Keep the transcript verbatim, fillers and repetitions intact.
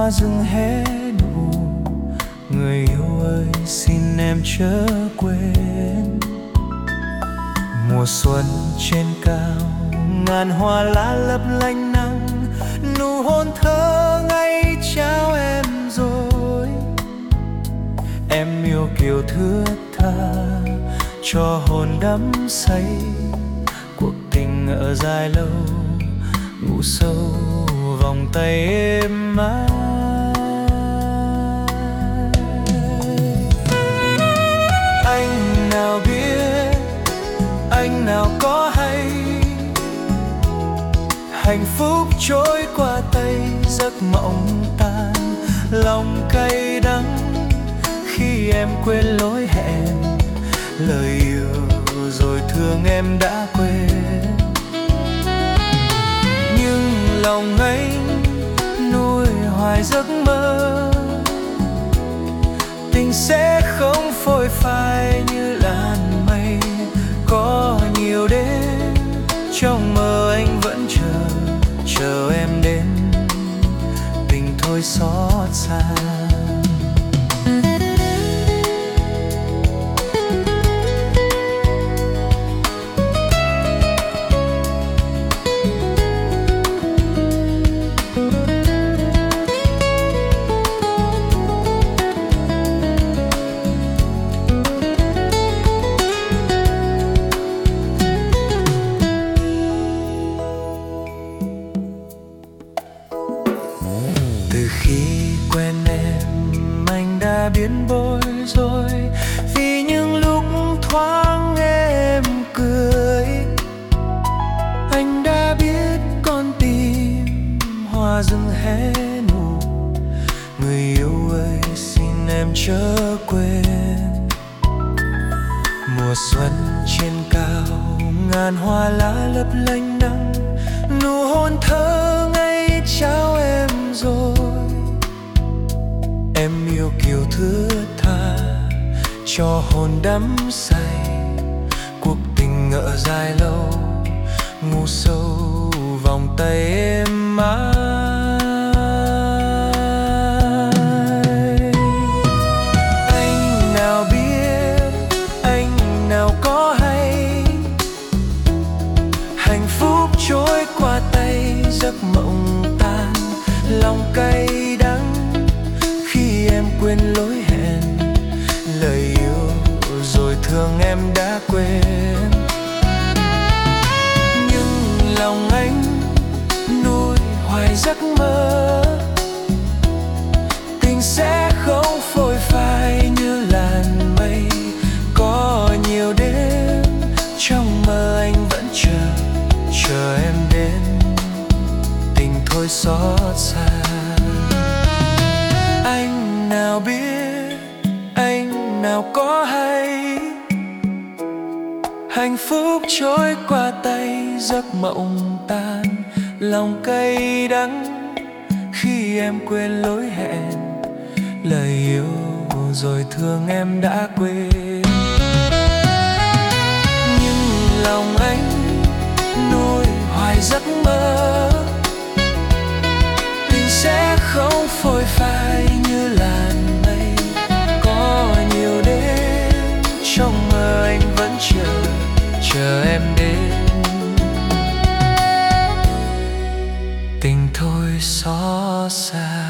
hoa rừng hé nụ. Người yêu ơi xin em chớ quên, mùa xuân trên cao ngàn hoa lá lấp lánh nắng, nụ hôn thơ ngây trao em rồi. Em yêu kiều thướt tha cho hồn đắm say, cuộc tình ở dài lâu ngủ sâu vòng tay êm ái. Anh nào biết, anh nào có hay, hạnh phúc trôi qua tay giấc mộng tan, lòng cay đắng khi em quên lối hẹn, lời yêu rồi thương em đã quên. Nhưng lòng anh nuôi hoài giấc mơ, tình sẽ không phôi phai như làn mây. Có nhiều đêm trong mơ anh vẫn chờ, chờ em đến, tình thôi xót xa. Từ khi quen em anh đã biến bối rối, vì những lúc thoáng em cười. Anh đã biết con tim hoa rừng hé nụ. Người yêu ơi xin em chớ quên, mùa xuân trên cao ngàn hoa lá lấp lánh nắng, nụ hôn thơ ngây trao em rồi. Em yêu kiều thướt tha cho hồn đắm say, cuộc tình ngỡ dài lâu ngủ sâu vòng tay êm ái. Anh nào biết, anh nào có hay, hạnh phúc trôi qua tay giấc mộng tan, lòng cay đắng khi em quên lối hẹn, lời yêu rồi thương em đã quên. Nhưng lòng anh nuôi hoài giấc mơ, tình sẽ không phôi phai như làn mây. Có nhiều đêm trong mơ anh vẫn chờ, chờ em đến, tình thôi xót xa. Anh nào biết, anh nào có hay, hạnh phúc trôi qua tay giấc mộng tan, lòng cay đắng khi em quên lối hẹn, lời yêu rồi thương em đã quên. Nhưng lòng anh nuôi hoài giấc mơ, tình sẽ không phôi phai như làn mây. Có nhiều đêm trong mơ anh vẫn chờ, chờ em đến, tình thôi xót xa.